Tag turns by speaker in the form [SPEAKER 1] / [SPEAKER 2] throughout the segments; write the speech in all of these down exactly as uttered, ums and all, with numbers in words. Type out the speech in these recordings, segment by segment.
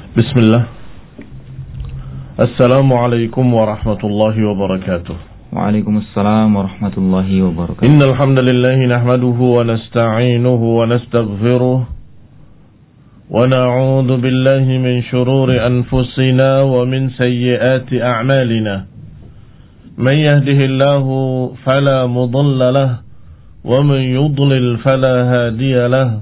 [SPEAKER 1] Bismillah. Assalamualaikum warahmatullahi wabarakatuh.
[SPEAKER 2] Waalaikumsalam warahmatullahi wabarakatuh.
[SPEAKER 1] Innal hamdalillah nahmaduhu wa nasta'inuhu wa nastaghfiruh wa na'udzu billahi min shururi anfusina wa min sayyiati a'malina. Man yahdihillahu fala mudilla lahu wa man yudlil fala hadiya lahu.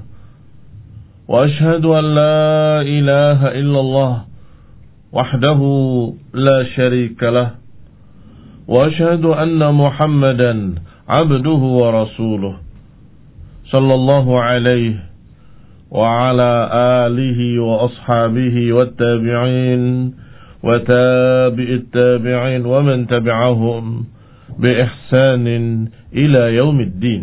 [SPEAKER 1] وأشهد أن لا إله إلا الله وحده لا شريك له وأشهد أن محمدا عبده ورسوله صلى الله عليه وعلى آله وأصحابه والتابعين وتابع التابعين ومن تبعهم بإحسان إلى يوم الدين.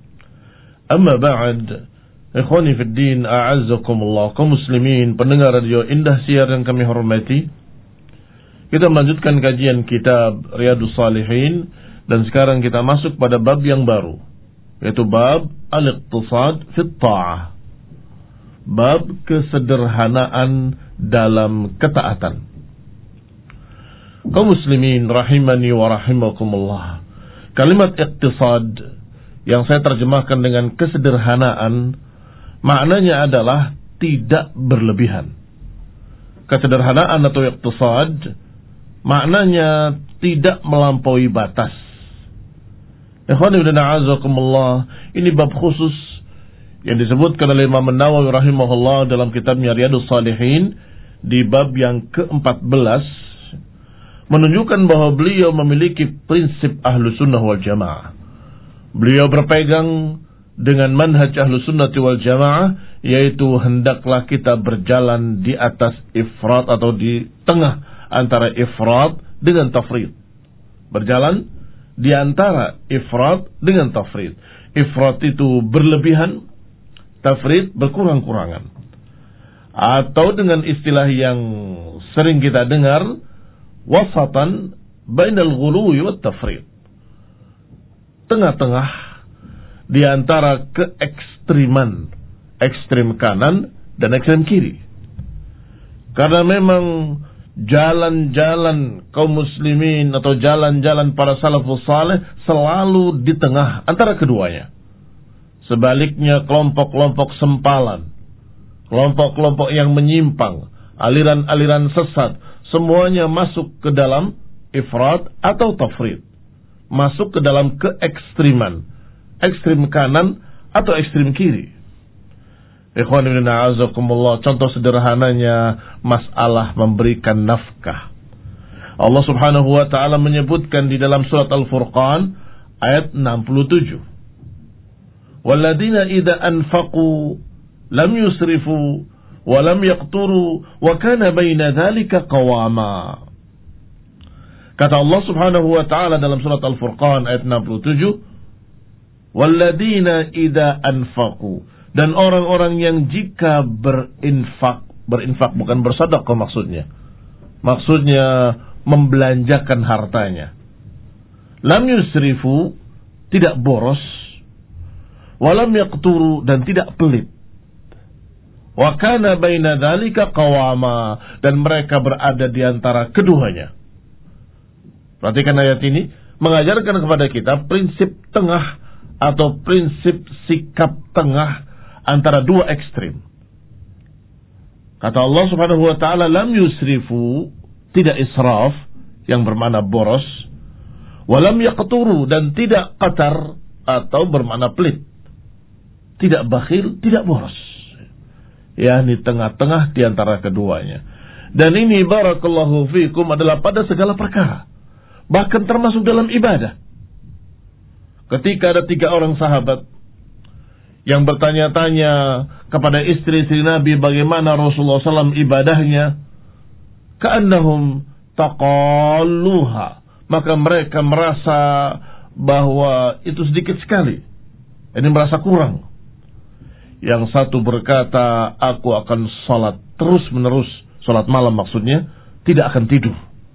[SPEAKER 1] أما بعد, Ikhwani fid din, a'azzakumullah, kaum muslimin, pendengar radio Indah Siar yang kami hormati. Kita melanjutkan kajian kitab Riyadhus Shalihin dan sekarang kita masuk pada bab yang baru, yaitu bab al-iqtisad fit ta'ah. Bab kesederhanaan dalam ketaatan. Kaum muslimin rahimani wa rahimakumullah. Kalimat iqtisad yang saya terjemahkan dengan kesederhanaan, maknanya adalah tidak berlebihan. Kesederhanaan atau iqtisad maknanya tidak melampaui batas. Ikhwani wa a'azakumullah, ini bab khusus yang disebutkan oleh Imam Nawawi rahimahullah dalam kitabnya Riyadhus Shalihin di bab yang keempat belas, menunjukkan bahwa beliau memiliki prinsip Ahlus Sunnah wal Jamaah. Beliau berpegang dengan manhaj Ahlus Sunnah wal Jamaah, yaitu hendaklah kita berjalan di atas ifrat atau di tengah antara ifrat dengan tafrid. Berjalan di antara ifrat dengan tafrid. Ifrat itu berlebihan, tafrid berkurang-kurangan. Atau dengan istilah yang sering kita dengar, wasatan bainal ghuluwi wat tafrid. Tengah-tengah di antara keekstriman, ekstrim kanan dan ekstrim kiri. Karena memang jalan-jalan kaum muslimin atau jalan-jalan para salafus saleh selalu di tengah antara keduanya. Sebaliknya kelompok-kelompok sempalan, kelompok-kelompok yang menyimpang, aliran-aliran sesat, semuanya masuk ke dalam ifrat atau tafrid. Masuk ke dalam keekstriman, ekstrim kanan atau ekstrim kiri. Ikhwan ibn a'azakumullah, contoh sederhananya masalah memberikan nafkah. Allah subhanahu wa ta'ala menyebutkan di dalam surat Al-Furqan ayat enam puluh tujuh. Walladzina idza anfaqu lam yusrifu wa lam yaqturu wa kana baina dzalika qawama. Kata Allah subhanahu wa ta'ala dalam surat Al-Furqan ayat enam puluh tujuh, walladzina idza anfaqu, dan orang-orang yang jika berinfak, berinfak bukan bersedekah maksudnya. Maksudnya membelanjakan hartanya. Lam yusrifu, tidak boros, walam yaqturu, dan tidak pelit. Wa kana baina dzalika qawama, dan mereka berada di antara keduanya. Perhatikan ayat ini mengajarkan kepada kita prinsip tengah atau prinsip sikap tengah antara dua ekstrim. Kata Allah subhanahu wa ta'ala, lam yusrifu, tidak israf yang bermakna boros, walam yaqturu, dan tidak qatar atau bermakna pelit, tidak bakhil, tidak boros, yakni tengah-tengah di antara keduanya. Dan ini barakallahu fikum adalah pada segala perkara, bahkan termasuk dalam ibadah. Ketika ada tiga orang sahabat yang bertanya-tanya kepada istri-istri Nabi bagaimana Rasulullah shallallahu alaihi wasallam ibadahnya, ka'annahum taqalluha, maka mereka merasa bahwa itu sedikit sekali, ini merasa kurang. Yang satu berkata, aku akan salat terus menerus, salat malam maksudnya, tidak akan tidur.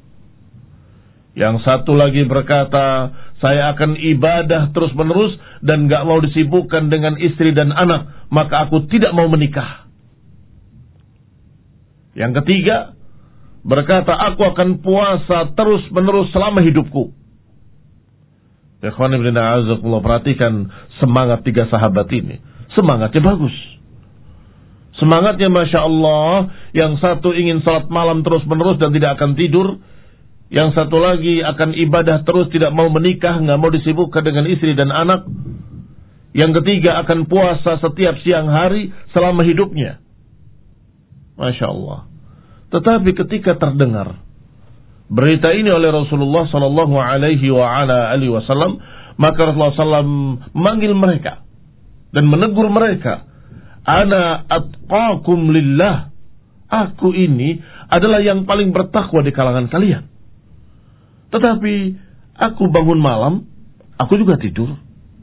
[SPEAKER 1] Yang satu lagi berkata, saya akan ibadah terus menerus dan gak mau disibukkan dengan istri dan anak, maka aku tidak mau menikah. Yang ketiga, berkata, aku akan puasa terus-menerus selama hidupku. Ikhwan ibn a'azakumullah, perhatikan semangat tiga sahabat ini. Semangatnya bagus. Semangatnya Masya Allah. Yang satu ingin salat malam terus-menerus dan tidak akan tidur. Yang satu lagi akan ibadah terus, tidak mau menikah, nggak mau disibukkan dengan istri dan anak. Yang ketiga akan puasa setiap siang hari selama hidupnya. Masya Allah. Tetapi ketika terdengar berita ini oleh Rasulullah Sallallahu Alaihi Wasallam, maka Rasulullah Sallallahu Alaihi Wasallam memanggil mereka dan menegur mereka. Ana atqakum lillah. Aku ini adalah yang paling bertakwa di kalangan kalian. Tetapi aku bangun malam, aku juga tidur.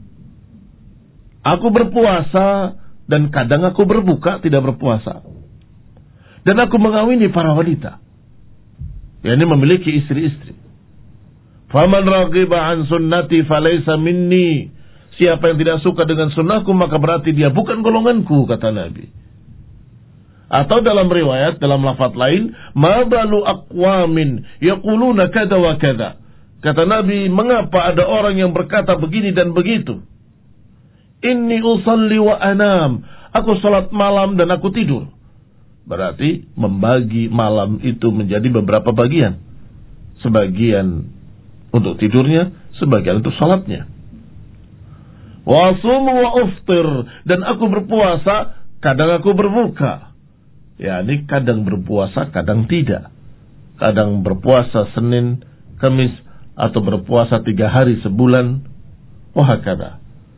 [SPEAKER 1] Aku berpuasa dan kadang aku berbuka tidak berpuasa. Dan aku mengawini para wanita, yakni memiliki istri-istri. Faman raghiba an sunnati falaysa minni. Siapa yang tidak suka dengan sunnahku maka berarti dia bukan golonganku, kata Nabi. Atau dalam riwayat, dalam lafaz lain, ma balu aqwamin yaquluna kada wa kada. Kata Nabi, mengapa ada orang yang berkata begini dan begitu? Inni usalli wa anam. Aku salat malam dan aku tidur. Berarti membagi malam itu menjadi beberapa bagian. Sebagian untuk tidurnya, sebagian untuk salatnya. Wa asumu wa uftir. Dan aku berpuasa, kadang aku berbuka. Ya, ini kadang berpuasa, kadang tidak. Kadang berpuasa Senin, Kamis, atau berpuasa tiga hari sebulan. Wahakada.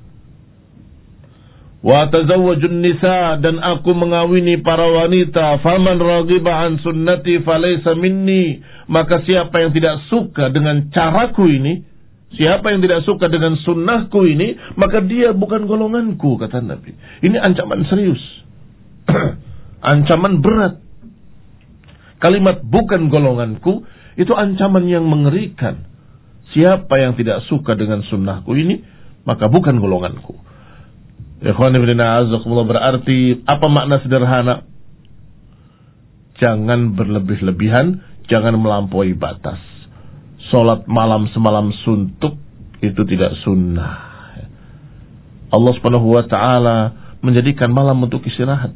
[SPEAKER 1] Wa tazawwajun nisa, dan aku mengawini para wanita. Faman raghiba an sunnati falaysa minni. Maka siapa yang tidak suka dengan caraku ini, siapa yang tidak suka dengan sunnahku ini, maka dia bukan golonganku, kata Nabi. Ini ancaman serius. Ancaman berat. Kalimat bukan golonganku itu ancaman yang mengerikan. Siapa yang tidak suka dengan sunnahku ini, maka bukan golonganku. Ikhwan ibn a'azakumullah, berarti apa makna sederhana? Jangan berlebih-lebihan, jangan melampaui batas. Salat malam semalam suntuk itu tidak sunnah. Allah Subhanahu wa taala menjadikan malam untuk istirahat.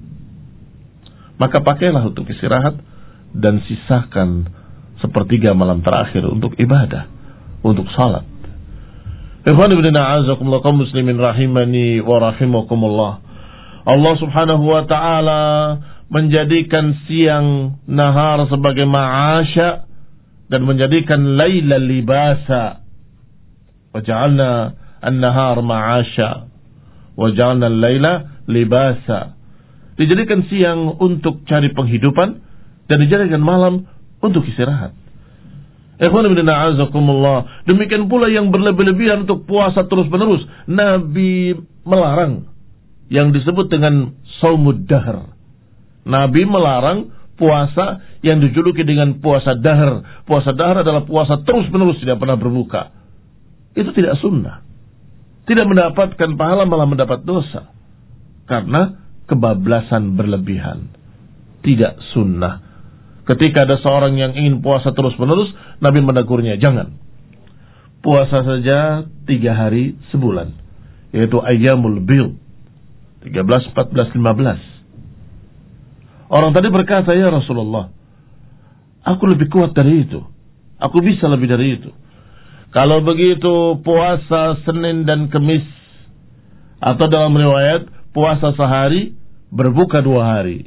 [SPEAKER 1] Maka pakailah untuk istirahat dan sisakan sepertiga malam terakhir untuk ibadah, untuk salat. Ikhwan ibn a'azakumullah, kaum muslimin rahimani wa rahimakumullah. Allah Subhanahu wa taala menjadikan siang nahar sebagai ma'asya dan menjadikan laila libasa. Wa ja'alna an-nahar ma'asya wa ja'alna al-laila libasa. Dijadikan siang untuk cari penghidupan dan dijadikan malam untuk istirahat. Ikhwan ibn a'azakumullah, demikian pula yang berlebih-lebihan untuk puasa terus-menerus. Nabi melarang yang disebut dengan saumud dahr. Nabi melarang puasa yang dijuluki dengan puasa dahr. Puasa dahr adalah puasa terus-menerus, tidak pernah berbuka. Itu tidak sunnah. Tidak mendapatkan pahala, malah mendapat dosa. Karena kebablasan berlebihan. Tidak sunnah. Ketika ada seorang yang ingin puasa terus-menerus, Nabi menegurnya, jangan. Puasa saja tiga hari sebulan, yaitu ayyamul bid, tiga belas, empat belas, lima belas. Orang tadi berkata, ya Rasulullah, aku lebih kuat dari itu. Aku bisa lebih dari itu. Kalau begitu puasa Senin dan Kamis, atau dalam riwayat puasa sehari, berbuka dua hari.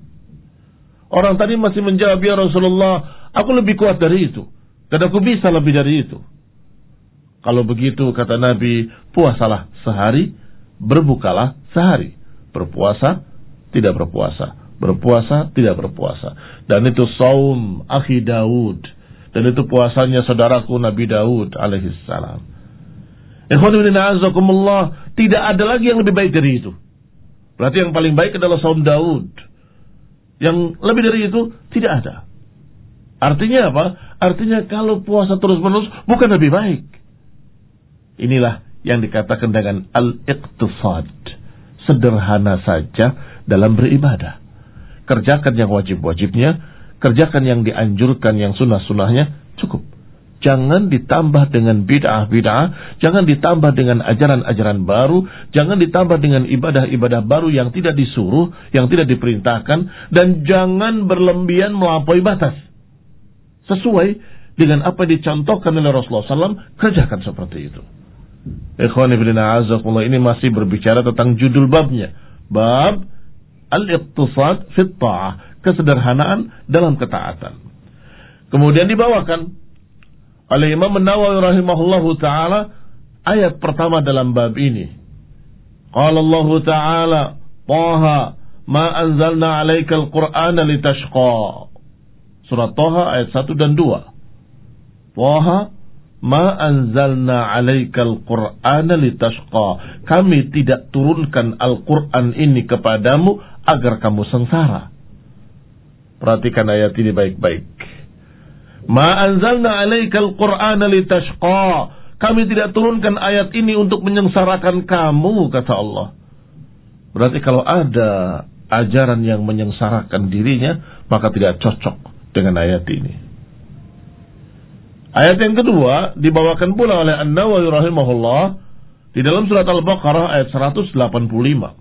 [SPEAKER 1] Orang tadi masih menjawab, ya Rasulullah, aku lebih kuat dari itu, dan aku bisa lebih dari itu. Kalau begitu, kata Nabi, puasalah sehari, berbukalah sehari. Berpuasa, tidak berpuasa. Berpuasa, tidak berpuasa. Dan itu saum akhi Daud. Dan itu puasanya saudaraku Nabi Daud alaihissalam. Ikhwan ibn a'azakumullah, tidak ada lagi yang lebih baik dari itu. Berarti yang paling baik adalah saum Daud. Yang lebih dari itu tidak ada. Artinya apa? Artinya kalau puasa terus-menerus bukan lebih baik. Inilah yang dikatakan dengan al-iqtisad. Sederhana saja dalam beribadah. kerjakan yang wajib-wajibnya, kerjakan yang dianjurkan, yang sunnah-sunnahnya, cukup. Jangan ditambah dengan bid'ah-bid'ah, jangan ditambah dengan ajaran-ajaran baru, jangan ditambah dengan ibadah-ibadah baru yang tidak disuruh, yang tidak diperintahkan, dan jangan berlebihan melampaui batas. Sesuai dengan apa yang dicontohkan oleh Rasulullah shallallahu alaihi wasallam, kerjakan seperti itu. Ikhwani fillah azakumullah, ini masih berbicara tentang judul babnya. Bab al-iqtisad fit ta'ah, kesederhanaan dalam ketaatan. Kemudian dibawakan oleh Imam An-Nawawi rahimahullahu ta'ala ayat pertama dalam bab ini. Qala Allah ta'ala, Taha ma anzalna alaikal qur'ana litashqa. Surat Taha ayat satu dan dua. Taha ma anzalna alaikal qur'ana litashqa. Kami tidak turunkan Al-Qur'an ini kepadamu agar kamu sengsara. Perhatikan ayat ini baik-baik. Ma anzalna alaikal qur'ana litashqa. Kami tidak turunkan ayat ini untuk menyengsarakan kamu, kata Allah. Berarti kalau ada ajaran yang menyengsarakan dirinya, maka tidak cocok dengan ayat ini. Ayat yang kedua dibawakan pula oleh An-Nawawi rahimahullah di dalam surat Al-Baqarah ayat seratus delapan puluh lima.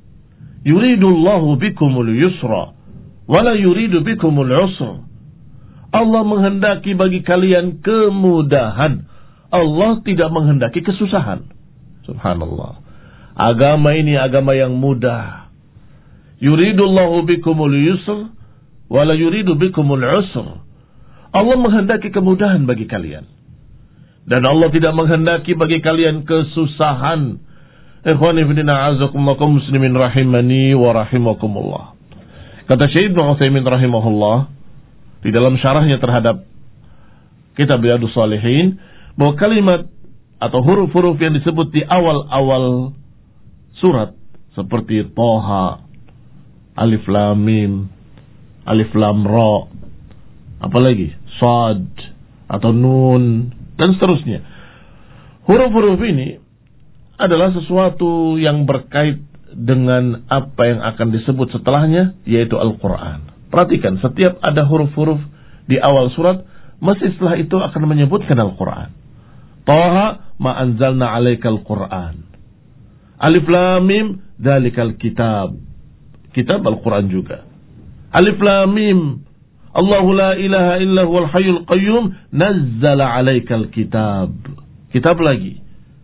[SPEAKER 1] Yuridullahu bikumul yusra wala yuridu bikumul usra. Allah menghendaki bagi kalian kemudahan. Allah tidak menghendaki kesusahan. Subhanallah. Agama ini agama yang mudah. Yuridullahu bikumul yusr wala yuridu bikumul usr. Allah menghendaki kemudahan bagi kalian. Dan Allah tidak menghendaki bagi kalian kesusahan. Ikhwani fillah a'azakumullah muslimin rahimani wa rahimakumullah. Kata Syekh Ibnu Utsaimin rahimahullah di dalam syarahnya terhadap kitab Riyadhus Shalihin, bahwa kalimat atau huruf-huruf yang disebut di awal-awal surat seperti Thaha, Alif Lam Mim, Alif Lam Ra, apalagi Shad atau Nun dan seterusnya. Huruf-huruf ini adalah sesuatu yang berkait dengan apa yang akan disebut setelahnya, yaitu Al-Quran. Perhatikan, setiap ada huruf-huruf di awal surat, mesti setelah itu akan menyebutkan Al-Quran. Taha ma anzalna alaikal Quran. Alif Lam Mim dzalikal kitab. Kitab Al-Quran juga. Alif Lam Mim Allahu la ilaha illa huwal hayyul qayyum nazzala alaikal kitab. Kitab lagi.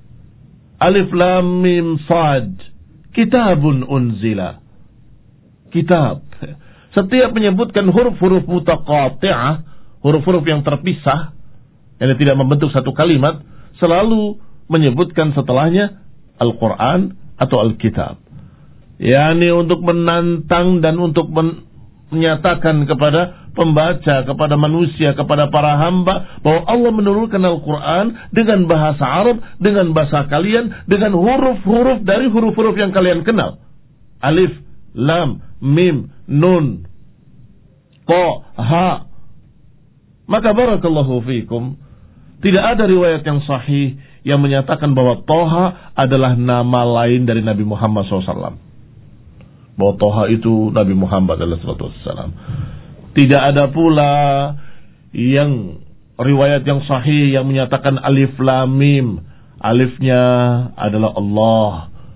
[SPEAKER 1] Alif Lam Mim Sad kitabun unzila. Kitab. Setiap menyebutkan huruf-huruf mutaqati'ah, huruf-huruf yang terpisah, yang tidak membentuk satu kalimat, selalu menyebutkan setelahnya Al-Quran atau Al-Kitab. Yani untuk menantang dan untuk menyatakan kepada pembaca, kepada manusia, kepada para hamba, bahwa Allah menurunkan Al-Quran dengan bahasa Arab, dengan bahasa kalian, dengan huruf-huruf dari huruf-huruf yang kalian kenal. Alif, Lam, Mim, Nun, Qa, Ha. Maka barakallahu fikum, tidak ada riwayat yang sahih yang menyatakan bahwa Thaha adalah nama lain dari Nabi Muhammad shallallahu alaihi wasallam. Bahwa Thaha itu Nabi Muhammad shallallahu alaihi wasallam. Tidak ada pula yang riwayat yang sahih yang menyatakan Alif Lam Mim. Alifnya adalah Allah,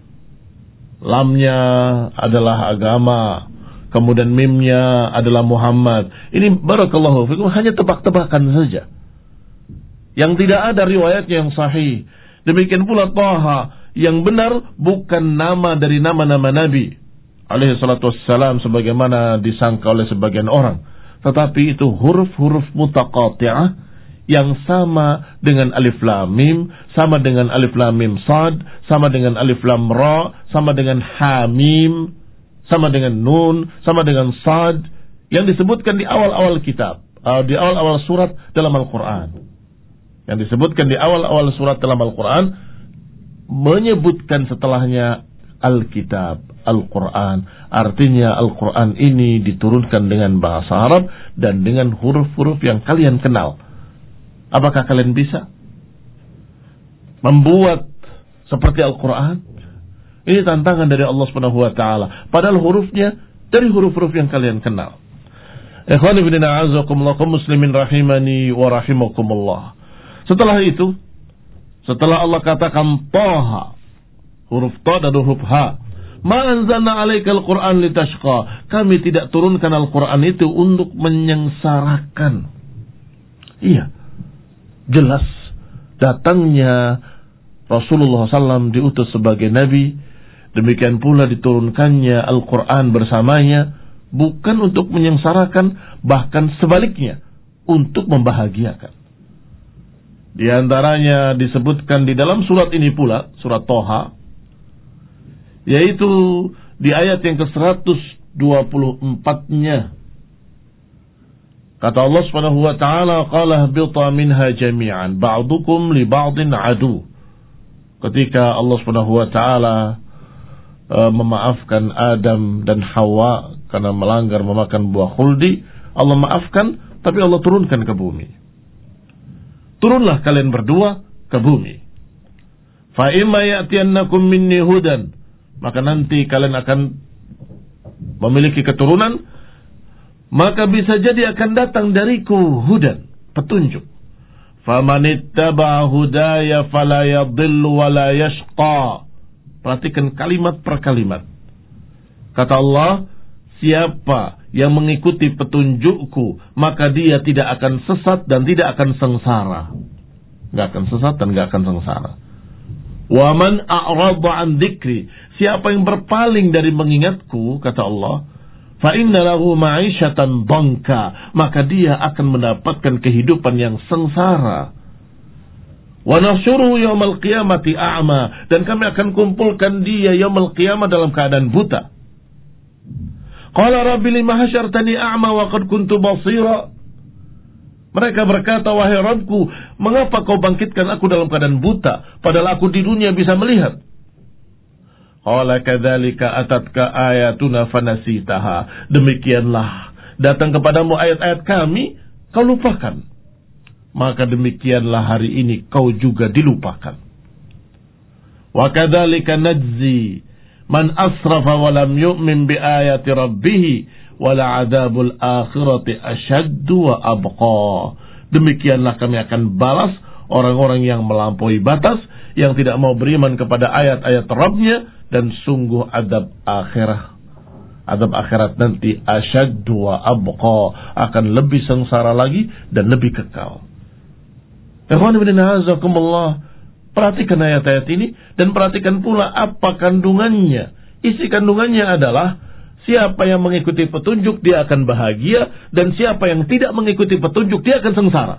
[SPEAKER 1] Lamnya adalah agama, kemudian Mimnya adalah Muhammad. Ini barakallahu fikum hanya tebak-tebakan saja, yang tidak ada riwayatnya yang sahih. Demikian pula Thaha, yang benar bukan nama dari nama-nama Nabi alaihi salatu wassalam sebagaimana disangka oleh sebagian orang, tetapi itu huruf-huruf mutaqati'ah yang sama dengan Alif Lam Mim, sama dengan Alif Lam Mim Sad, sama dengan Alif Lam Ra, sama dengan Ha Mim, sama dengan Nun, sama dengan Sad, yang disebutkan di awal-awal kitab, uh, di awal-awal surat dalam Al-Quran. Yang disebutkan di awal-awal surat dalam Al-Quran, menyebutkan setelahnya Al-Kitab, Al-Quran. Artinya Al-Quran ini diturunkan dengan bahasa Arab dan dengan huruf-huruf yang kalian kenal. Apakah kalian bisa membuat seperti Al-Quran? Ini tantangan dari Allah subhanahu wa taala. Padahal hurufnya dari huruf-huruf yang kalian kenal. Ikhwani fillah a'azakumullah kaum muslimin rahimani wa rahimakumullah. Setelah itu, setelah Allah katakan Taha, huruf Ta dan huruf Ha, ma anzalna 'alaikal Qur'an litashqa. Kami tidak turunkan Al-Qur'an itu untuk menyengsarakan. Iya, jelas datangnya Rasulullah shallallahu alaihi wasallam diutus sebagai nabi, demikian pula diturunkannya Al-Quran bersamanya, bukan untuk menyengsarakan, bahkan sebaliknya, untuk membahagiakan. Di antaranya disebutkan di dalam surat ini pula, surat Toha, yaitu di ayat yang ke seratus dua puluh empat-nya. Kata Allah Subhanahu wa taala, qala habita minha jami'an ba'dukum li ba'din adu. Ketika Allah Subhanahu wa taala uh, memaafkan Adam dan Hawa karena melanggar memakan buah khuldi, Allah maafkan, tapi Allah turunkan ke bumi. Turunlah kalian berdua ke bumi. Fa imma ya'tiyannakum minni hudan, maka nanti kalian akan memiliki keturunan, maka bisa jadi akan datang dariku hudan, petunjuk. Famanittaba'a hudaya fala yadhillu wa la yashqa. Perhatikan kalimat per kalimat. Kata Allah, siapa yang mengikuti petunjukku, maka dia tidak akan sesat dan tidak akan sengsara. Enggak akan sesat dan enggak akan sengsara. Wa man a'rada an dzikri, siapa yang berpaling dari mengingatku, kata Allah, fa inna lahu ma'isyatan dhanka, maka dia akan mendapatkan kehidupan yang sengsara. Wa nahsyuruhu yaumal qiyamati a'ma, dan kami akan kumpulkan dia yaumul qiyamah dalam keadaan buta. Qala rabbi lima hasyartani a'ma wa qad kuntu basira. Mereka berkata, wahai Rabbku, mengapa kau bangkitkan aku dalam keadaan buta, padahal aku di dunia bisa melihat? Qala kadzalika atatka ayatuna fanasitaha. Demikianlah datang kepadamu ayat-ayat kami, kau lupakan. Maka demikianlah hari ini kau juga dilupakan. Wa kadzalika najzi man asrafa wa lam yu'min bi ayati rabbih wa la'adzabul akhirati asyaddu wa abqa. Demikianlah kami akan balas orang-orang yang melampaui batas, yang tidak mau beriman kepada ayat-ayat Rabbnya, dan sungguh adab akhirat, adab akhirat nanti asyaddu wa abqa, akan lebih sengsara lagi dan lebih kekal. Ikhwan ibn a'azakumullah, perhatikan ayat-ayat ini dan perhatikan pula apa kandungannya. Isi kandungannya adalah siapa yang mengikuti petunjuk dia akan bahagia, dan siapa yang tidak mengikuti petunjuk dia akan sengsara.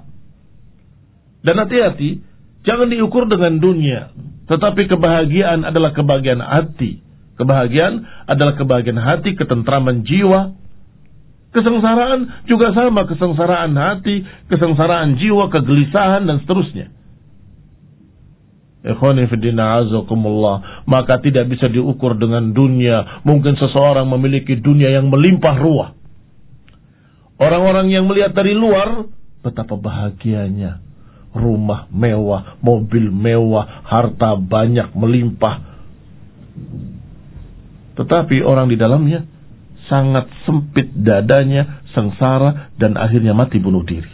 [SPEAKER 1] Dan hati-hati, jangan diukur dengan dunia, tetapi kebahagiaan adalah kebahagiaan hati. Kebahagiaan adalah kebahagiaan hati, ketentraman jiwa. Kesengsaraan juga sama, kesengsaraan hati, kesengsaraan jiwa, kegelisahan, dan seterusnya. Ikhwani fiddina azakumullah, maka tidak bisa diukur dengan dunia. Mungkin seseorang memiliki dunia yang melimpah ruah. Orang-orang yang melihat dari luar, betapa bahagianya. Rumah mewah, mobil mewah, harta banyak melimpah. Tetapi orang di dalamnya sangat sempit dadanya, sengsara, dan akhirnya mati bunuh diri.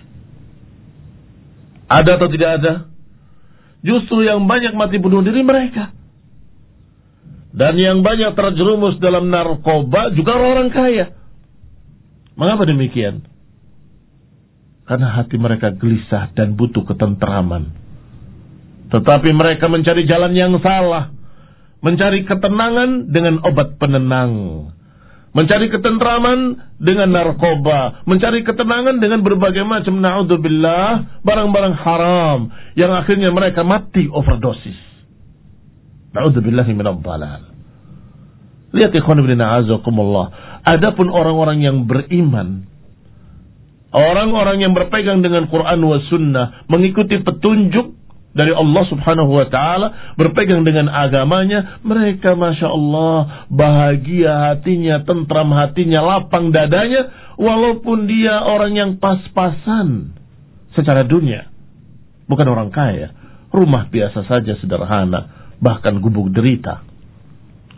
[SPEAKER 1] Ada atau tidak ada? Justru yang banyak mati bunuh diri mereka. Dan yang banyak terjerumus dalam narkoba juga orang kaya. Mengapa demikian? Karena hati mereka gelisah dan butuh ketenteraman. Tetapi mereka mencari jalan yang salah. Mencari ketenangan dengan obat penenang. Mencari ketenteraman dengan narkoba. Mencari ketenangan dengan berbagai macam, na'udzubillah, barang-barang haram. Yang akhirnya mereka mati overdosis. Na'udzubillahi minadh dhalal. Lihat ikhwan ibn a'azakumullah. Adapun orang-orang yang beriman, orang-orang yang berpegang dengan Quran wa sunnah, mengikuti petunjuk dari Allah subhanahu wa ta'ala, berpegang dengan agamanya, mereka Masya Allah bahagia hatinya, tentram hatinya, lapang dadanya, walaupun dia orang yang pas-pasan secara dunia, bukan orang kaya, rumah biasa saja sederhana, bahkan gubuk derita.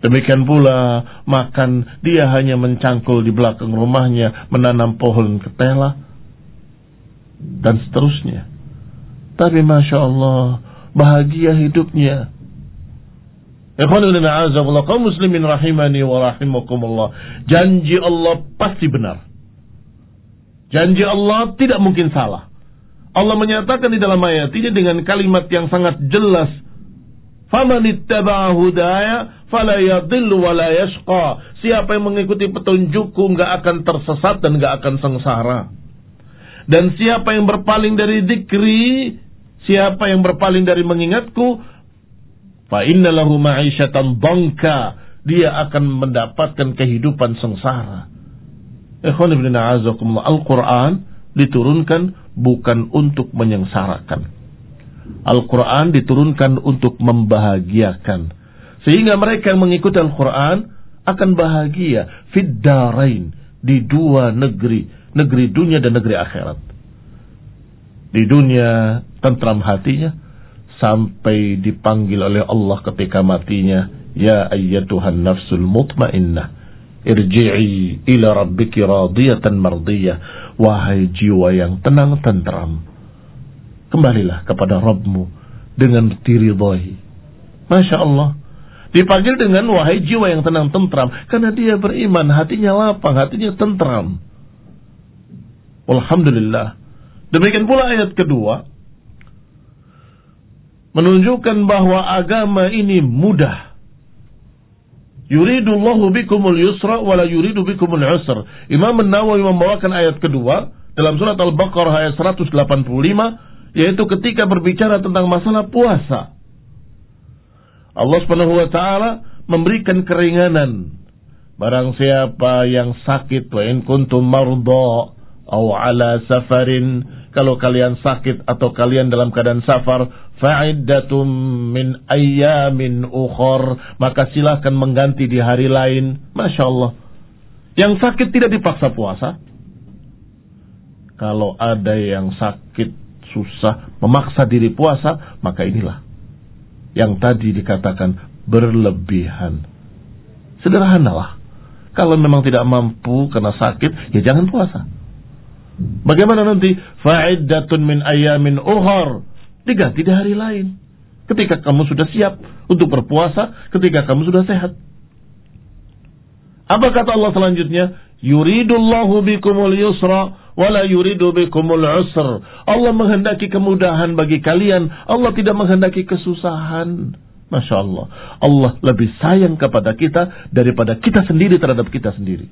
[SPEAKER 1] Demikian pula makan, dia hanya mencangkul di belakang rumahnya, menanam pohon ketela, dan seterusnya. Tapi Masya Allah, bahagia hidupnya. Ikhwanuna a'azakumullah, kaum muslimin rahimani wa rahimakumullah. Janji Allah pasti benar. Janji Allah tidak mungkin salah. Allah menyatakan di dalam ayat ini dengan kalimat yang sangat jelas, "Faman ittaba'a hudaya fala yadhillu wa la yashqa." Siapa yang mengikuti petunjukku enggak akan tersesat dan enggak akan sengsara. Dan siapa yang berpaling dari dzikri, siapa yang berpaling dari mengingatku, fa inna lahu ma'isyatan dhanka, dia akan mendapatkan kehidupan sengsara. Ikhwan ibn a'azakumullah, Al-Quran diturunkan bukan untuk menyengsarakan. Al-Quran diturunkan untuk membahagiakan. Sehingga mereka yang mengikuti Al-Quran akan bahagia fid darain, di dua negeri, negeri dunia dan negeri akhirat. Di dunia tentram hatinya, sampai dipanggil oleh Allah ketika matinya, ya ayyatuhan nafsul mutmainnah, irji'i ila rabbiki radiyatan mardiyah. Wahai jiwa yang tenang tentram, kembalilah kepada Rabbmu dengan diridhai. Masya Allah, dipanggil dengan wahai jiwa yang tenang tentram, karena dia beriman, hatinya lapang, hatinya tentram. Alhamdulillah. Demikian pula ayat kedua menunjukkan bahwa agama ini mudah. Yuridullahu bikumul yusra wala yuridu bikumul usra. Imam An-Nawawi membawakan ayat kedua dalam surat Al-Baqarah ayat seratus delapan puluh lima, yaitu ketika berbicara tentang masalah puasa. Allah Subhanahu wa taala memberikan keringanan. Barang siapa yang sakit, wa in kuntum marda aw ala safarin, kalau kalian sakit atau kalian dalam keadaan safar, fa'iddatum min ayyamin ukhar, maka silakan mengganti di hari lain. Masya Allah, yang sakit tidak dipaksa puasa. Kalau ada yang sakit susah memaksa diri puasa, maka inilah yang tadi dikatakan berlebihan. Sederhanalah, kalau memang tidak mampu karena sakit, ya jangan puasa. Bagaimana nanti? Fa'iddatun min ayamin ukhar, diganti di hari lain ketika kamu sudah siap untuk berpuasa, ketika kamu sudah sehat. Apa kata Allah selanjutnya? Yuridullahu bikumul yusra wala yuridu bikumul usra. Allah menghendaki kemudahan bagi kalian, Allah tidak menghendaki kesusahan. Masya Allah, Allah lebih sayang kepada kita daripada kita sendiri terhadap kita sendiri.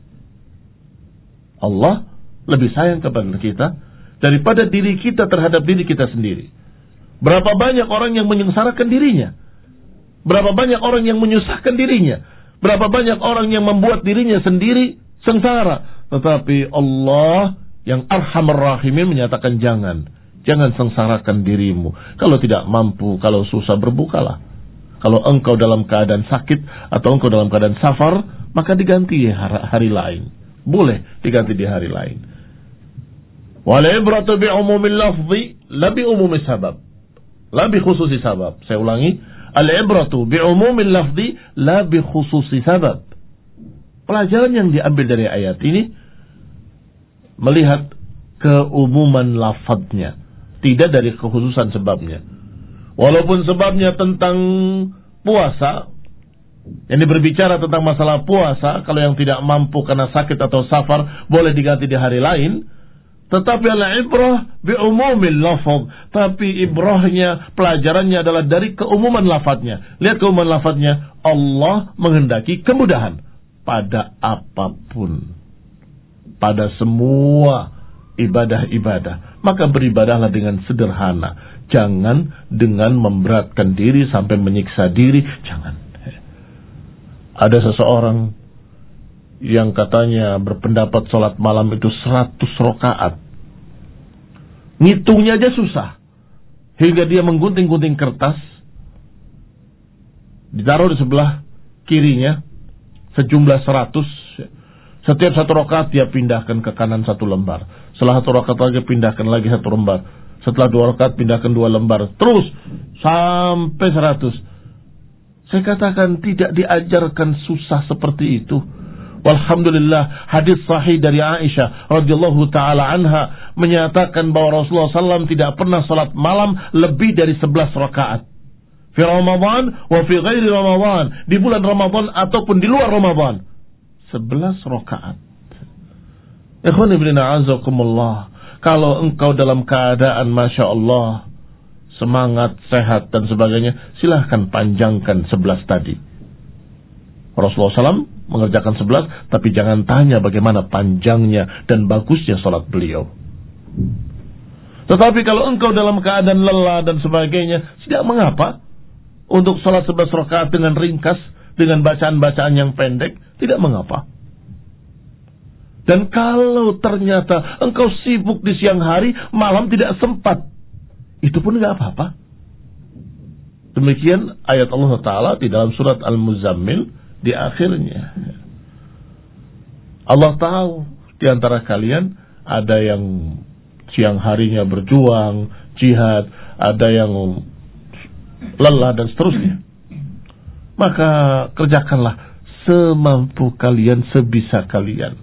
[SPEAKER 1] Allah lebih sayang kepada kita daripada diri kita terhadap diri kita sendiri. Berapa banyak orang yang menyengsarakan dirinya, berapa banyak orang yang menyusahkan dirinya, berapa banyak orang yang membuat dirinya sendiri sengsara. Tetapi Allah yang Arhamar Rahimin menyatakan jangan, jangan sengsarakan dirimu. Kalau tidak mampu, kalau susah, berbukalah. Kalau engkau dalam keadaan sakit atau engkau dalam keadaan safar, maka diganti hari, hari lain. Boleh diganti di hari lain. Wal ibratu bi umumil lafzi la bi umumi sabab, la bi khususi sabab. Saya ulangi, al ibratu bi umumil lafzi la bi khususi sabab. Pelajaran yang diambil dari ayat ini melihat keumuman lafadznya, tidak dari kekhususan sebabnya. Walaupun sebabnya tentang puasa, yang berbicara tentang masalah puasa, kalau yang tidak mampu karena sakit atau safar boleh diganti di hari lain. Tetapi al-ibrah bi umumil lafaz, tapi ibrahnya, pelajarannya adalah dari keumuman lafadznya. Lihat keumuman lafadznya, Allah menghendaki kemudahan pada apapun, pada semua ibadah-ibadah. Maka beribadahlah dengan sederhana, jangan dengan memberatkan diri sampai menyiksa diri, jangan. Ada seseorang yang katanya berpendapat sholat malam itu seratus rakaat. Ngitungnya aja susah, hingga dia menggunting-gunting kertas, ditaruh di sebelah kirinya sejumlah seratus. Setiap satu rakaat dia pindahkan ke kanan satu lembar, setelah satu rakaat lagi pindahkan lagi satu lembar, setelah dua rakaat pindahkan dua lembar, terus sampai seratus. Saya katakan tidak diajarkan susah seperti itu. Walhamdulillah, hadis sahih dari Aisyah radhiyallahu taala anha menyatakan bahwa Rasulullah sallallahu alaihi wasallam tidak pernah salat malam lebih dari sebelas rakaat. Fi Ramadan wa fi ghairi Ramadan, di bulan Ramadan ataupun di luar Ramadan. sebelas rakaat. Ikhwan ibn a'azakumullah, kalau engkau dalam keadaan Masya Allah, semangat, sehat dan sebagainya, silahkan panjangkan sebelas tadi. Rasulullah sallallahu alaihi wasallam mengerjakan sebelas, tapi jangan tanya bagaimana panjangnya dan bagusnya salat beliau. Tetapi kalau engkau dalam keadaan lelah dan sebagainya, tidak mengapa untuk salat sebelas rakaat dengan ringkas, dengan bacaan-bacaan yang pendek, tidak mengapa. Dan kalau ternyata engkau sibuk di siang hari, malam tidak sempat, itu pun tidak apa-apa. Demikian ayat Allah Ta'ala di dalam surat Al-Muzammil di akhirnya. Allah tahu di antara kalian ada yang siang harinya berjuang, jihad, ada yang lelah dan seterusnya. Maka kerjakanlah semampu kalian, sebisa kalian.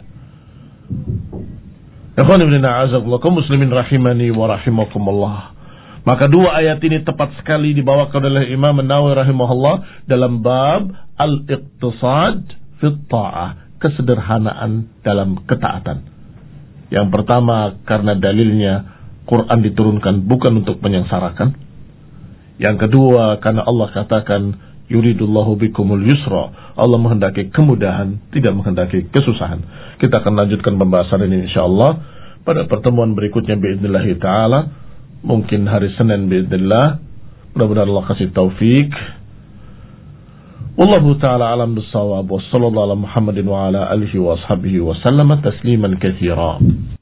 [SPEAKER 1] Ikhwan ibn a'azakullah, kaum muslimin rahimani wa rahimakumullah. Maka dua ayat ini tepat sekali dibawakan oleh Imam An-Nawawi rahimahullah dalam bab al-iqtisad fi ta'ah, kesederhanaan dalam ketaatan. Yang pertama karena dalilnya Quran diturunkan bukan untuk menyengsarakan. Yang kedua karena Allah katakan yuridullahu bikumul yusra, Allah menghendaki kemudahan, tidak menghendaki kesusahan. Kita akan lanjutkan pembahasan ini insyaallah pada pertemuan berikutnya biidznillah taala. Mungkin hari Senin biidznillah. Mudah-mudahan Allah kasih taufik. Wallahu ta'ala alam bissawab. Wassallallahu ala Muhammadin wa ala alihi wa ashabihi wa sallama tasliman katsira.